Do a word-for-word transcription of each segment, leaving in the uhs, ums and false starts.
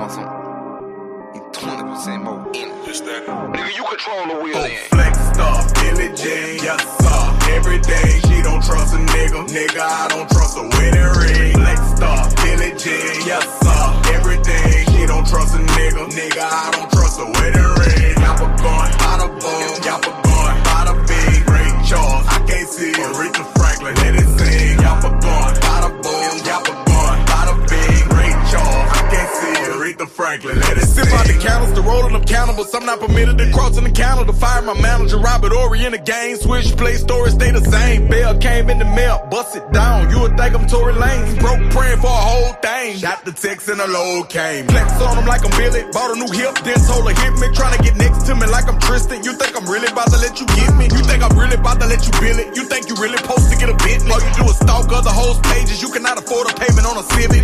on some twenty percent more in it. Just that. Nigga, you control the wheel oh, in. Flex stuff, Billie Jean, yes sir. Every day she don't trust a nigga. Nigga, I don't trust a wedding ring. Flex stuff, Billie Jean, yes sir. Every day she don't trust a nigga. Nigga, I don't trust a wedding ring. Y'all going, bada boom, y'all going, bada bing. Ray Charles, I can't see Aretha Franklin, let it sing. Y'all going, bada boom, y'all going, bada bing. Ray Charles, I can't see Aretha Franklin, let it sing. Sip out the candles, the rolling them cannibals. I'm not permitted to cross in the counter to fire my manager. Robert Ory in the game, switch play story, stay the same. Bell came in the mail, bust it down. You would think I'm Tory Lanez. Broke praying for a whole thing. Shot the text and a load came. Flex on him like I'm Billy. Bought a new hip, then told her hit me. Trying to get next to me like I'm Tristan. You think I'm really about to let you get me? You think I'm really about to let you bill it? You think you really supposed to get a Bentley? All you do is stalk other hoes' pages. You cannot afford a payment on a Civic.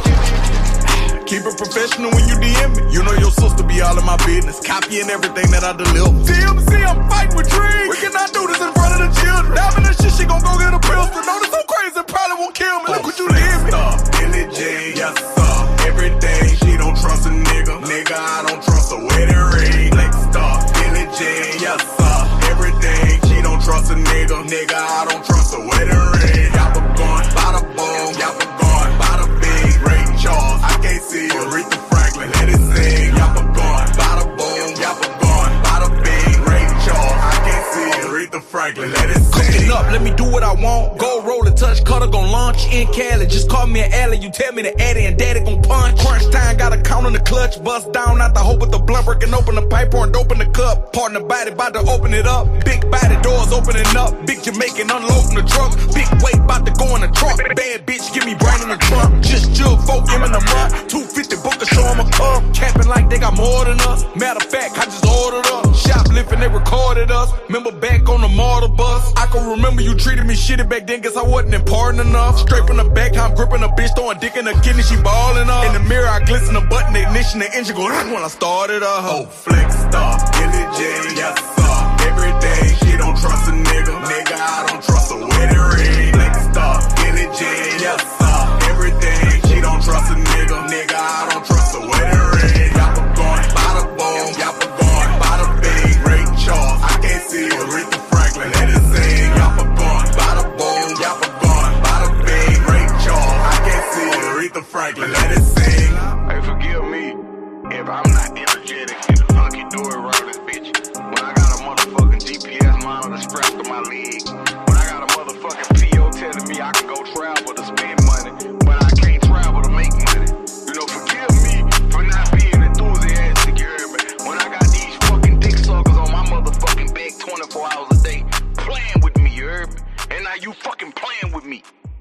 Keep it professional when you D M me. You know your sister be all in my business, copying everything that I deliver. T M C, I'm fighting with dreams. We cannot do this in front of the children. Diamond and shit, she gon' go get a pistol. Know this so crazy, probably won't kill me. Look what you did me. Billie Jean, yes sir. Every day she don't trust a nigga. Nigga, I don't trust a wedding ring. Flex star, Billie Jean, yes sir. Every day she don't trust a nigga. Nigga, I don't trust a wedding ring. Y'all going, bada boom, y'all going, bada bing. Ray Charles, I can't see Aretha Franklin, let it sing. Y'all going, bada boom, y'all going, bada bing. Ray Charles, I can't see Aretha Franklin, let it sing. Cooking up, let me do what I want. Go roll a touch, cutter gon' launch in Cali. Just call me an alley, you tell me the addy and daddy gon' punch. Crunch time, got a count on the clutch. Bust down out the hope with the blunt, breaking open the pipe, pouring dope in the cup. Partner body, about to open it up. Big body, doors opening up. Big Jamaican unloading the truck. Big weight, about to go in the trunk. Bad bitch, give me brain in the trunk. Just jug, folk, him in the month. two fifty book a show him a cup. Capping like they got more than us. Matter of fact, I just ordered up. Shoplifting, they recorded us. Remember back on the mortar bus. I can remember you treated me shitty back then, guess I wasn't important enough. Straight from the back, I'm gripping a bitch, throwing dick in the kidney, she ballin' up. In the mirror, I glisten the button, the ignition, the engine go when I started up. Oh, Flex star, Billie Jean, yes sir. Every day she don't trust a nigga. Nigga, I don't trust a wedding ring. Flex star, Billie Jean, yes sir. Every day she don't trust a nigga. Nigga, I don't trust a wedding ring. Y'all going, bada boom, y'all going, bada bing. Ray Charles, I can't see Aretha Franklin, let it sing. Y'all going, bada boom, y'all going, bada bing. Ray Charles, I can't see Aretha Franklin, let it sing. Hey, forgive me if I'm not energetic and hunky dory around this bitch. When I got a motherfucking G P S monitor strapped to my leg. When I got a motherfucking P O telling me I can go travel to spend money, but I can't travel to make money. You know, forgive me for not being enthusiastic, you hear me? When I got these fucking dick suckers on my motherfucking back twenty-four hours a day, playing with me, you heard me? And now you fucking playing with me.